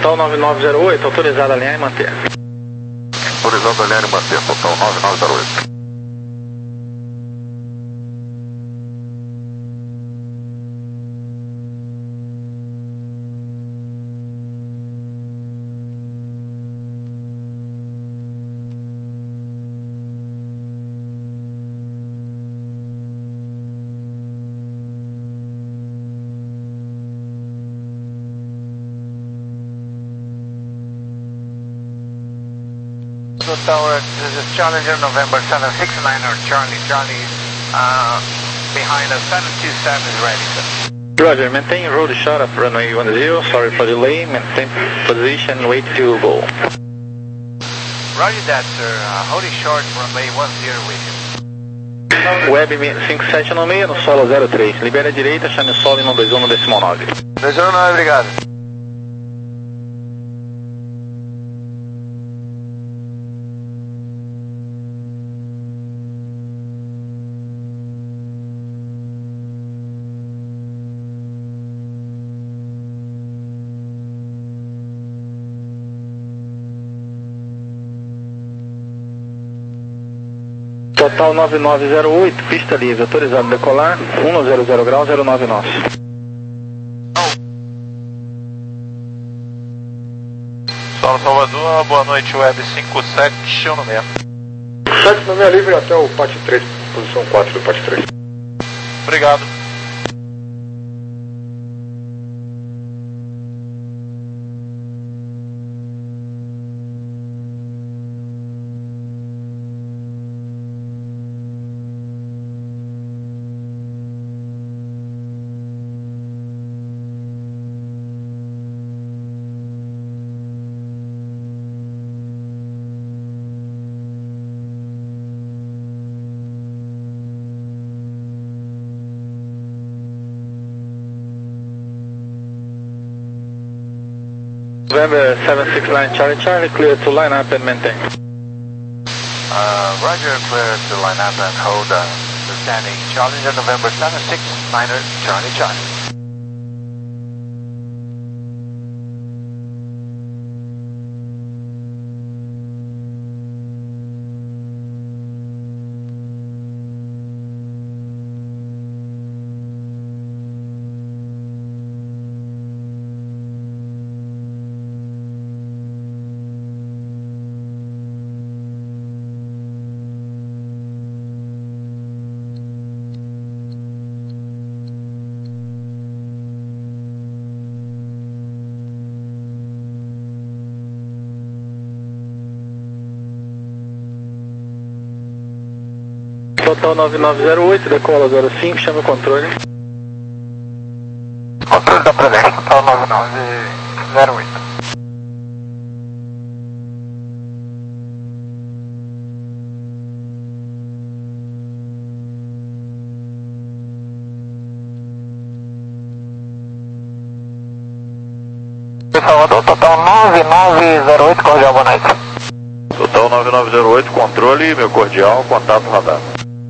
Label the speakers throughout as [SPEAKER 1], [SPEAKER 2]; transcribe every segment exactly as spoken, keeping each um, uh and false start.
[SPEAKER 1] Total nove nove zero oito, autorizado a alinhar e manter.
[SPEAKER 2] Autorizado a alinhar e manter, total nove nove zero oito.
[SPEAKER 3] Tower, this is Challenger November seven six niner, Charlie, Charlie, uh, behind us, seven two seven is ready, sir.
[SPEAKER 1] Roger, maintain road shot up runway one zero, sorry for delay, maintain position, wait to go.
[SPEAKER 3] Roger that, sir, uh, holding short, runway one zero with you.
[SPEAKER 1] Web cinco sete nove seis no solo zero três, libera a direita, chame o solo em um dois um no decimal nove.
[SPEAKER 3] dois um nove, obrigado.
[SPEAKER 1] Total nove nove zero oito, pista livre, autorizado a decolar, um zero zero grau, zero nove nosso.
[SPEAKER 2] Solo Salvador, boa noite, Web cinco sete um seis.
[SPEAKER 4] sete nove seis livre até o P A T três, posição quatro do P A T três.
[SPEAKER 2] Obrigado.
[SPEAKER 1] November seven six nine Charlie Charlie, clear to line up and maintain.
[SPEAKER 3] Uh, Roger, clear to line up and hold uh, the standing. Challenger November seven six niner, Charlie Charlie.
[SPEAKER 1] Total nove nove zero oito, decola zero cinco, chama o controle.
[SPEAKER 3] Controle da Prevent, total nove nove zero oito. Salvador, total nove nove zero oito, cordial, boa noite.
[SPEAKER 2] Total nove nove zero oito, controle, meu cordial, contato radar.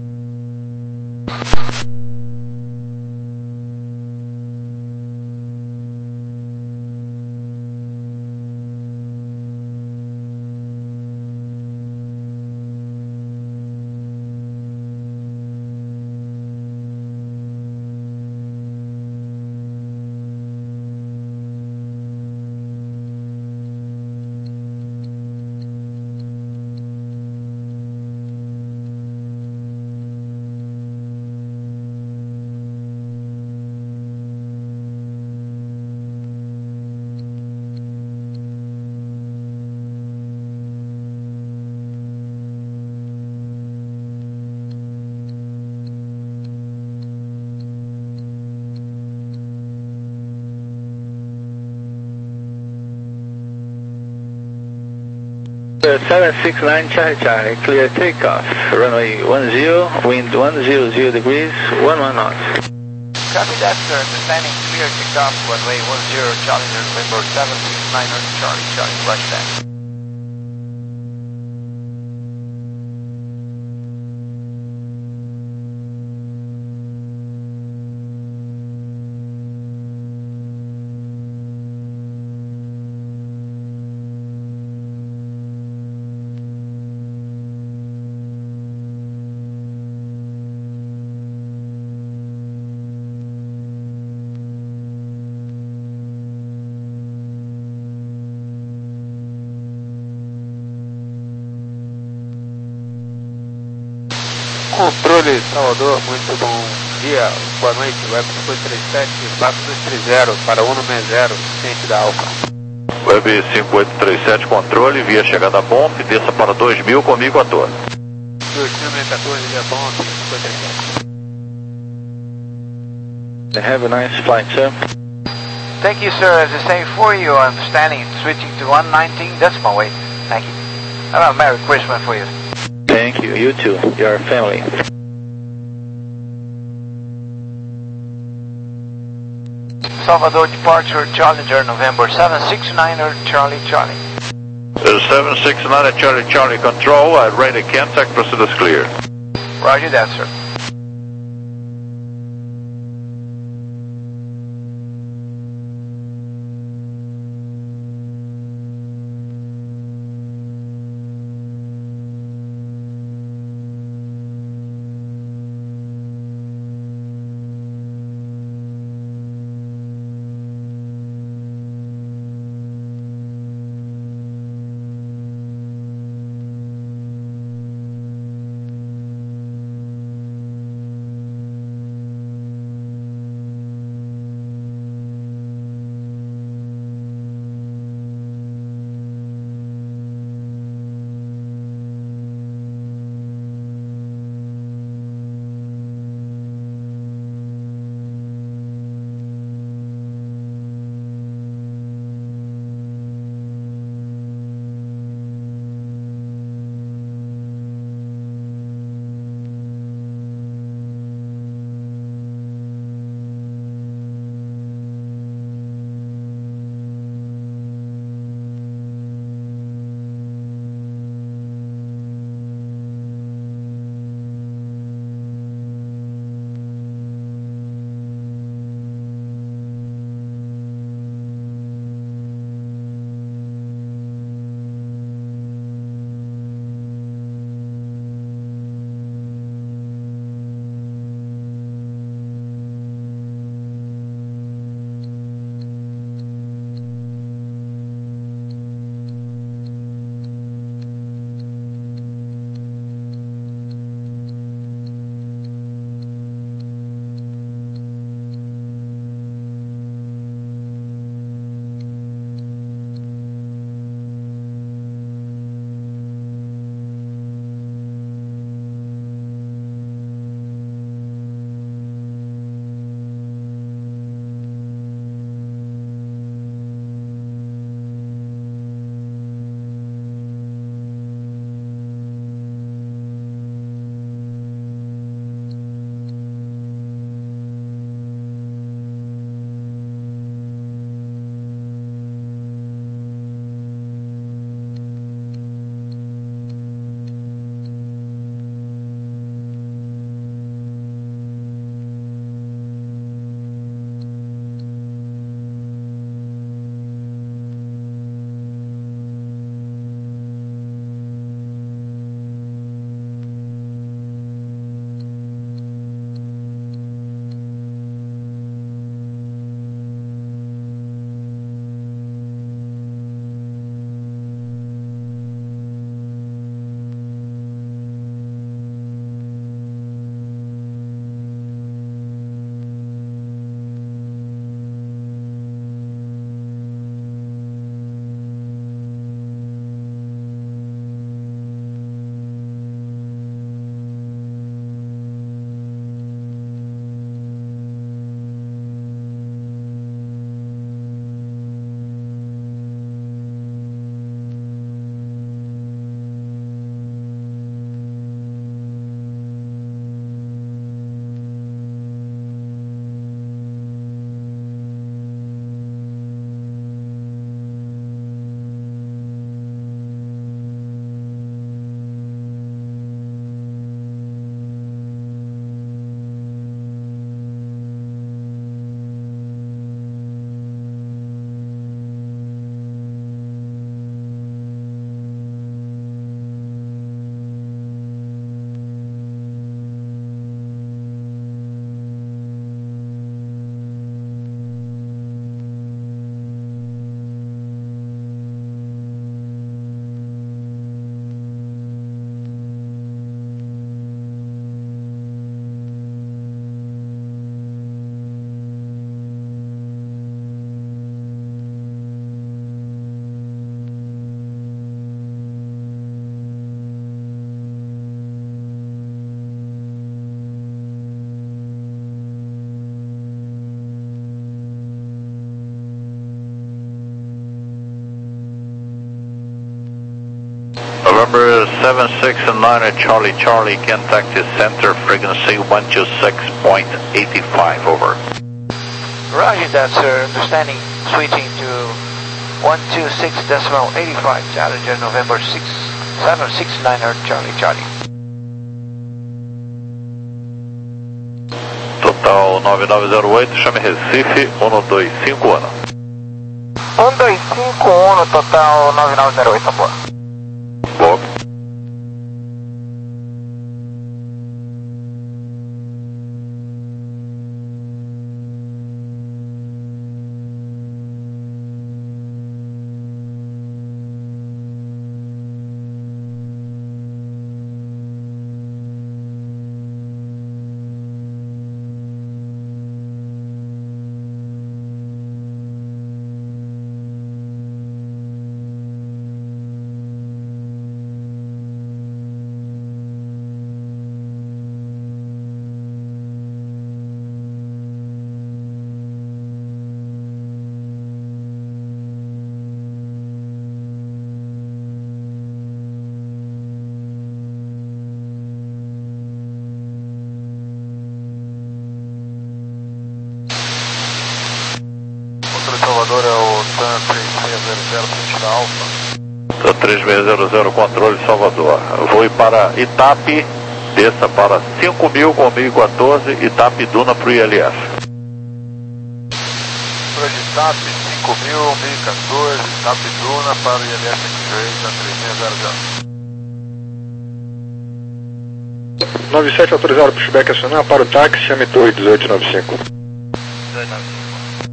[SPEAKER 1] seven six nine Charlie Charlie, clear takeoff, runway one zero, wind one zero zero degrees, one one knots.
[SPEAKER 3] Copy that, sir. Descending clear takeoff, runway one zero, Challenger November seven six niner, Charlie Charlie, roger that.
[SPEAKER 5] Controle Salvador, muito bom dia, boa noite, Web cinco oito três sete, Baco dois três zero para um nove zero, ciente da Alfa.
[SPEAKER 2] Web cinco oito três sete, controle, via chegada bom, desça para dois mil comigo à toa.
[SPEAKER 5] dois mil e quatorze, via bom, cinco oito três sete.
[SPEAKER 1] Have a nice flight, sir.
[SPEAKER 3] Thank you, sir. As the same for you, I'm standing, switching to one nineteen decimal weight. Thank you. Have a Merry Christmas for you.
[SPEAKER 1] Thank you. You too. Your family.
[SPEAKER 3] Salvador departure, Challenger, November seven six niner, Charlie Charlie.
[SPEAKER 2] seven six nine Charlie Charlie control, uh, radar contact, proceed as clear.
[SPEAKER 3] Roger that, sir.
[SPEAKER 2] seven six nine Charlie Charlie, contact center frequency one two six point eight five, over.
[SPEAKER 3] Roger that, sir. Understanding. Switching to one two six point eight five, Challenger November six seven six nine Charlie Charlie.
[SPEAKER 2] Total nove nove zero oito, chame Recife, um dois cinco um.
[SPEAKER 3] um dois cinco um, total nove nove zero oito, boa.
[SPEAKER 2] Boa.
[SPEAKER 3] Salvador é o TAN três seis zero zero, frente da Alfa.
[SPEAKER 2] TAN três seis zero zero, controle Salvador. Vou para Itape, desça para cinco mil com mil e quatorze, Itape Duna para o I L S.
[SPEAKER 3] Para Itape, cinco mil, mil e quatorze, Itape Duna para o I L S X-Ray, TAN três seis zero zero.
[SPEAKER 4] nove sete autorizado pushback acionar para o táxi, chame Torre dezoito noventa e cinco.
[SPEAKER 3] dezoito noventa e cinco.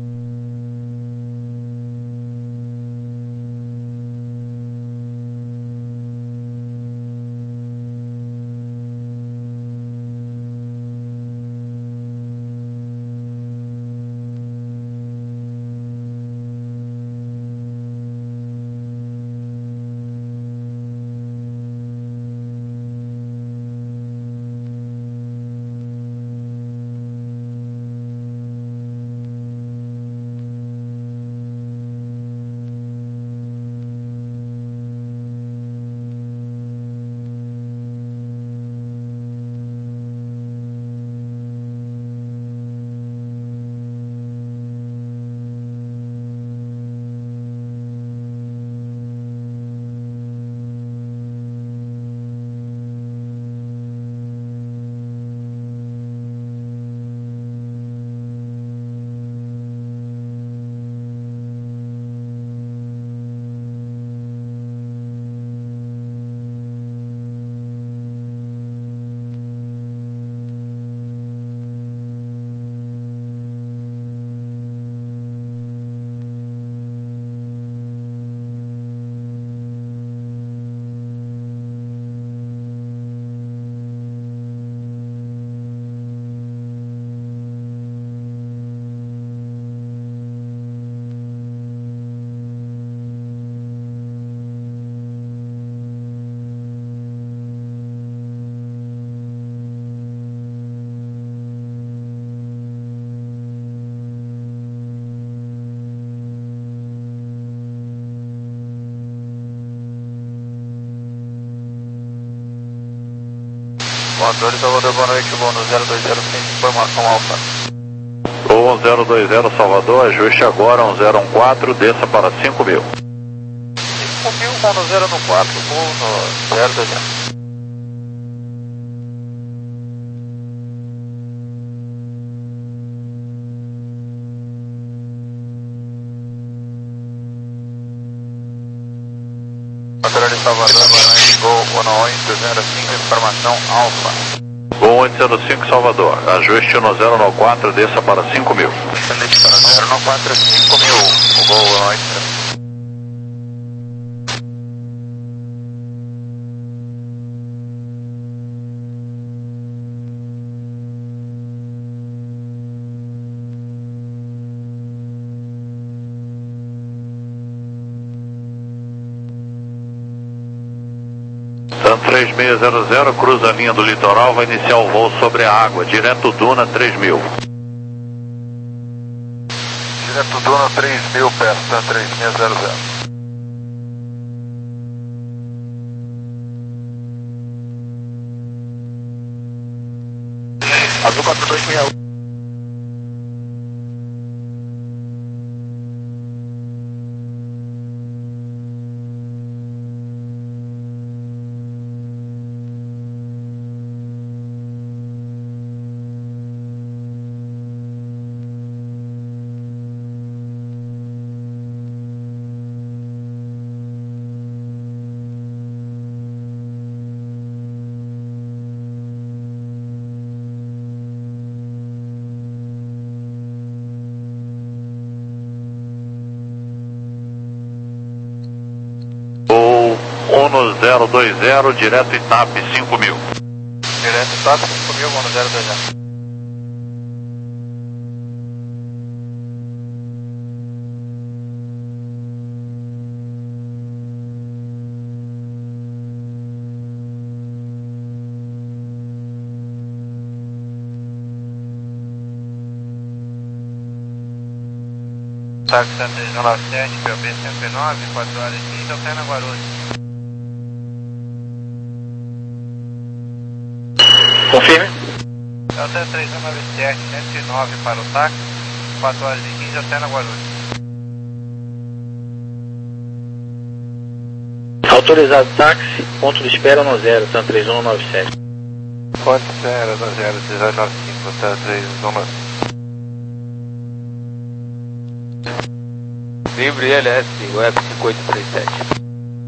[SPEAKER 3] Controle Salvador, boa noite, voo no zero dois zero, sem informação alfa.
[SPEAKER 2] Voo zero dois zero Salvador, ajuste agora um zero um quatro, desça para cinco mil.
[SPEAKER 3] cinco mil, voo no zero um quatro, voo no zero dois zero. Controle Salvador, boa noite, voo um oito zero cinco, informação alfa.
[SPEAKER 2] Voo oito zero cinco Salvador, ajuste no zero um quatro, desça para cinco mil.
[SPEAKER 3] Descendente para zero um quatro, cinco mil, voo oito zero cinco.
[SPEAKER 2] TAN três seis zero zero, cruza a linha do litoral, vai iniciar o voo sobre a água, direto Duna três mil.
[SPEAKER 3] Direto Duna três mil, perto TAN três seis zero zero. Azul quatro dois seis um.
[SPEAKER 2] um zero dois zero, direto Itap, cinco mil.
[SPEAKER 3] Direto Itap, cinco mil, um zero dois zero. Táxi Santa Isabel sete, P O B cento e nove, quatro horas e quinze, Altena Guarulhos.
[SPEAKER 1] Confirme.
[SPEAKER 3] Delta três um nove sete, cento e nove para o táxi, quatro horas e quinze, Altena Guarulhos.
[SPEAKER 1] Autorizado táxi, ponto de espera no zero, Santa três um nove sete.
[SPEAKER 3] Ponto zero, no zero, dezoito nove cinco, Delta três um nove sete.
[SPEAKER 5] Livre L S, Web cinco oito três sete.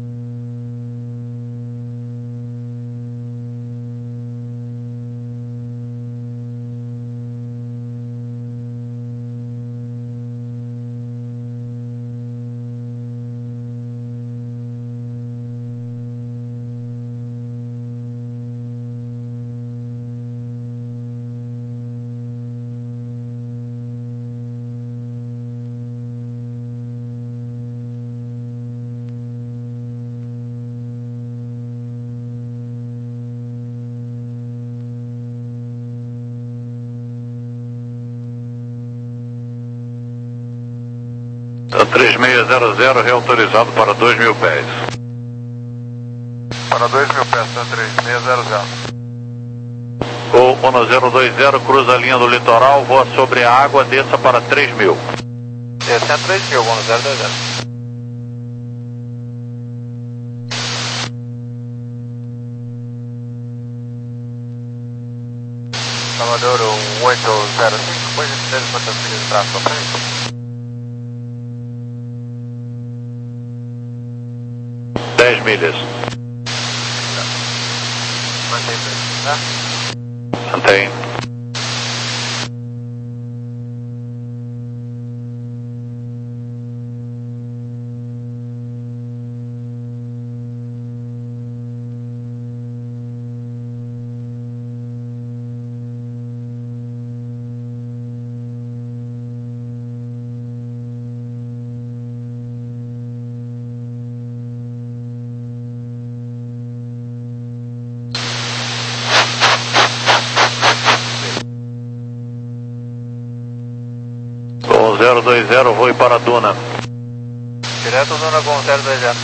[SPEAKER 2] três seis zero zero, reautorizado para dois mil pés.
[SPEAKER 3] Para dois mil pés, três seis zero zero.
[SPEAKER 2] Gol um zero dois zero, cruza a linha do litoral, voa sobre a água, desça para três mil.
[SPEAKER 3] Desce a três mil, um zero dois zero. Salvador um oito zero cinco, depois de três quantas milhas de traço para frente?
[SPEAKER 2] dez milhas.
[SPEAKER 3] Mantém preço, tá?
[SPEAKER 2] Mantém. zero dois zero, vou para a Duna.
[SPEAKER 3] Direto Duna com zero dois zero.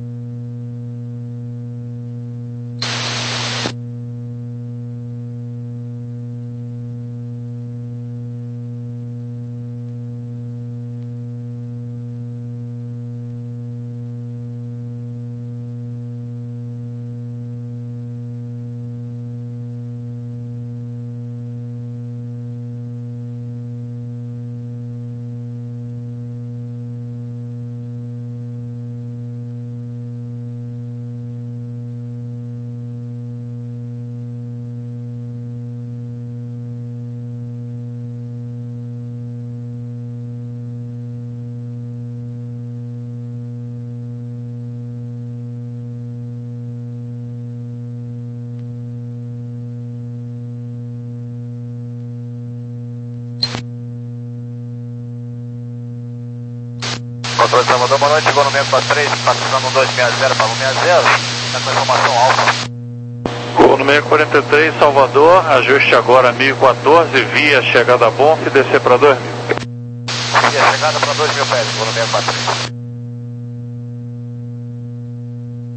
[SPEAKER 3] Controle de Salvador, boa noite, chegou no meio quatro três, passando no dois seis zero para o seis zero, está com informação alfa.
[SPEAKER 2] Gol no seis quarenta e três, Salvador, ajuste agora mil e quatorze, via chegada a Bonf, descer para dois mil.
[SPEAKER 3] Via chegada para dois mil pés, gol no seis quatro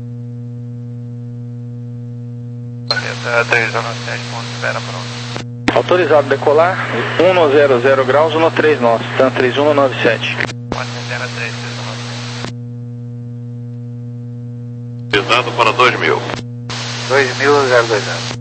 [SPEAKER 3] três. três um nove sete, ponto, espera pronto.
[SPEAKER 1] Autorizado decolar, cento graus, treze nós, TAM três um nove sete.
[SPEAKER 2] Visado para dois mil.
[SPEAKER 3] dois mil, zero dois zero.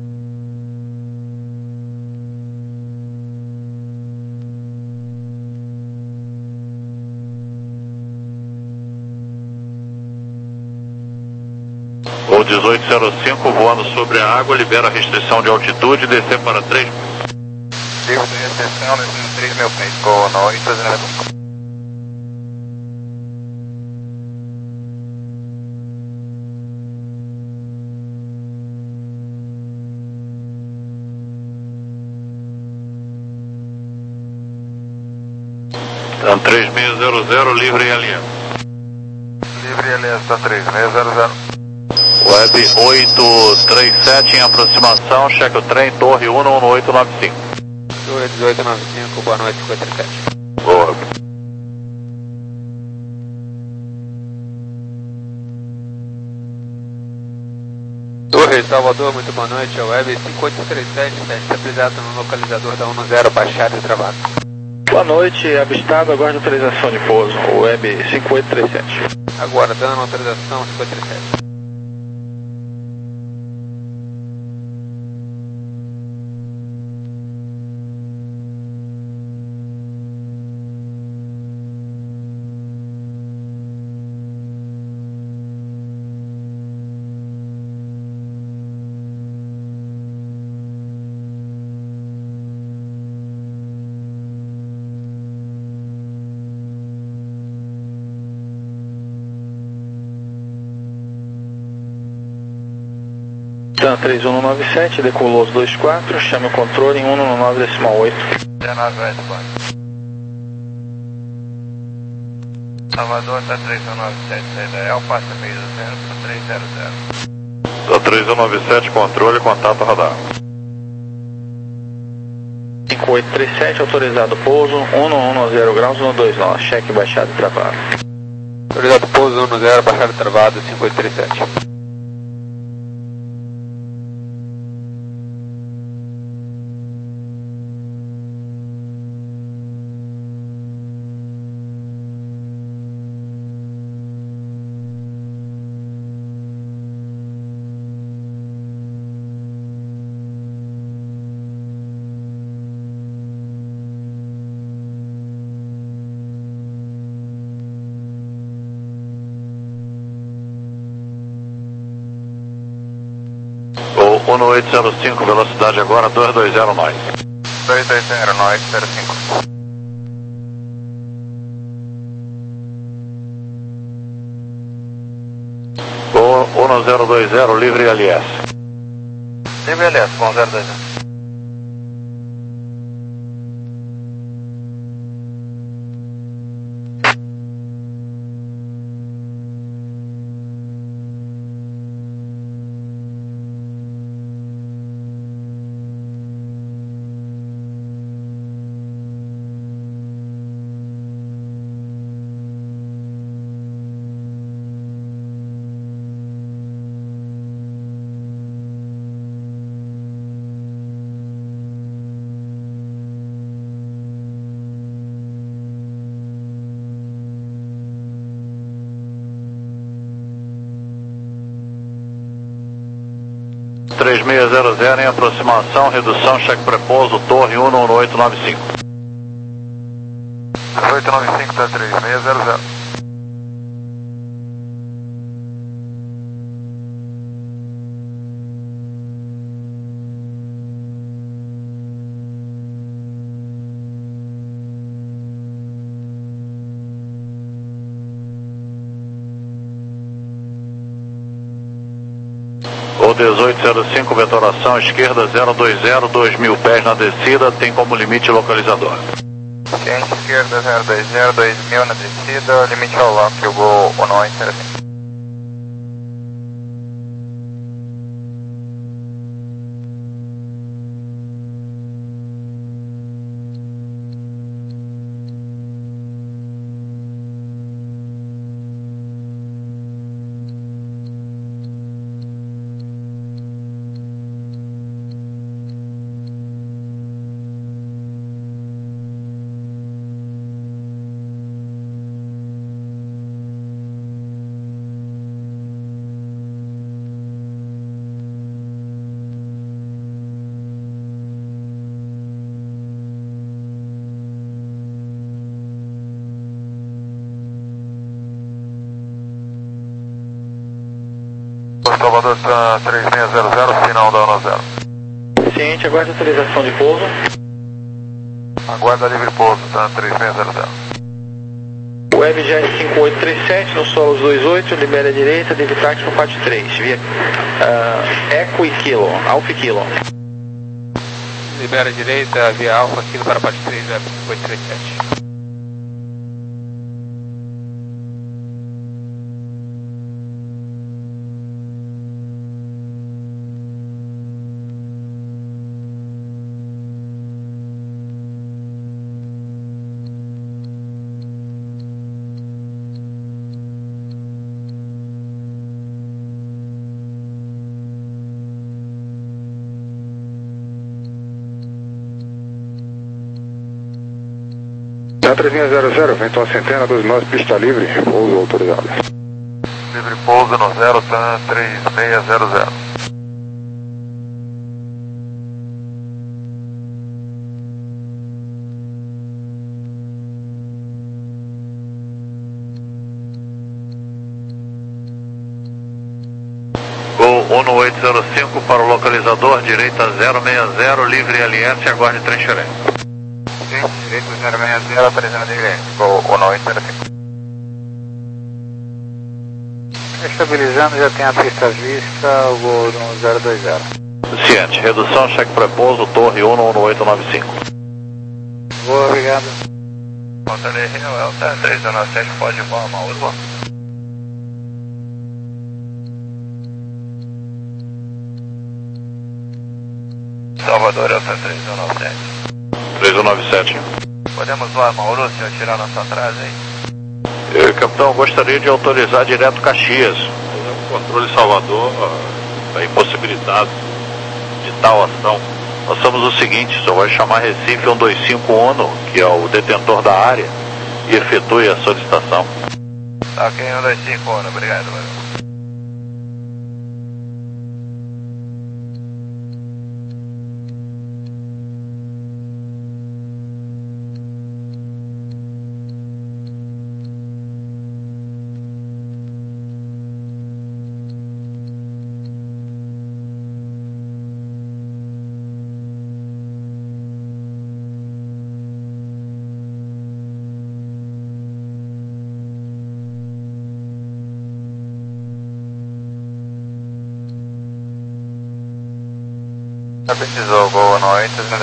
[SPEAKER 2] O dezoito zero cinco voando sobre a água, libera a restrição de altitude, descer para três mil.
[SPEAKER 3] Livre de restrição, descendo três mil pés, com no oito zero cinco.
[SPEAKER 2] TAM três seis zero zero, livre L M.
[SPEAKER 3] Livre L S, TAM três seis zero zero.
[SPEAKER 2] Web oito três sete em aproximação, cheque o trem, torre um um oito nove cinco.
[SPEAKER 5] Torre dezoito nove cinco, boa noite, cinco três sete.
[SPEAKER 2] Boa.
[SPEAKER 5] Torre Salvador, muito boa noite, é o Web cinco oito três sete, está estabilizado no localizador da um zero, baixado e travado.
[SPEAKER 1] Boa noite, avistado, aguardo autorização de pouso, Web cinco oito três sete.
[SPEAKER 5] Agora, dando autorização, cinco três sete.
[SPEAKER 1] TAM três um nove sete, decolou os dois quatro, chame o controle em um nove decimal oito.
[SPEAKER 3] Salvador, TAM três um nove sete, Israel, passa meio do zero para três zero zero.
[SPEAKER 2] TAM três um nove sete, controle, contato radar.
[SPEAKER 1] cinco oito três sete, autorizado pouso, um zero graus, doze nós, cheque baixado e travado.
[SPEAKER 5] Autorizado pouso um zero, baixado e travado, cinco oito três sete.
[SPEAKER 2] O um oito zero cinco, velocidade agora dois dois zero nós.
[SPEAKER 3] dois dois zero, nós, zero cinco.
[SPEAKER 2] O um zero dois zero, livre L S.
[SPEAKER 3] Livre L S, bom, zero dois zero.
[SPEAKER 2] três seis zero zero em aproximação, redução, cheque prepouso, torre um um oito nove cinco.
[SPEAKER 3] oito nove cinco, tá três seis zero zero.
[SPEAKER 2] O dezoito zero cinco, vetoração esquerda zero dois zero, dois mil pés na descida, tem como limite localizador.
[SPEAKER 3] Ciente esquerda zero dois zero, dois mil na descida, limite ao lock, eu vou um oito zero cinco.
[SPEAKER 2] Salvador Tan três seis zero zero, final da Ono zero.
[SPEAKER 1] Ciente, aguarda a autorização de pouso.
[SPEAKER 2] Aguarda livre pouso, Tan três seis zero zero.
[SPEAKER 1] Web Jet cinco oito três sete, no Solos dois oito, libera a direita, Dave Tático Pat três, via uh, Eco e Kilo, Alfa e Kilo.
[SPEAKER 5] Libera a direita, via Alfa, Kilo para Pat três, Web cinco oito três sete.
[SPEAKER 4] três seis zero zero, vento a centena, dois nós, pista livre, pouso autorizado.
[SPEAKER 2] Livre pouso no zero, Tan três seis zero zero. Gol um oito zero cinco para o localizador, direita zero seis zero, livre L S, aguarde transferência. Direito zero seis zero, apresenta direito. Gol um oito zero cinco.
[SPEAKER 3] Estabilizando, já tem a pista vista, o gol no zero dois zero.
[SPEAKER 2] Ciente, redução, cheque pré-pouso, torre um um oito nove cinco.
[SPEAKER 3] Boa, obrigado.
[SPEAKER 2] Montanha Rio, é o T três um sete, pode voar, Mauro. Salvador, é o T três um nove sete. três um nove sete. Podemos voar, Mauro, se eu tirar nossa atrás aí? Eu, capitão, gostaria de autorizar direto Caxias. O controle Salvador está impossibilitado de tal ação. Nós somos o seguinte, o senhor vai chamar Recife um dois cinco ONU, que é o detentor da área, e efetue a solicitação. Tá, ok, um dois cinco ONU, obrigado, mano. Já precisou, Gol um oito,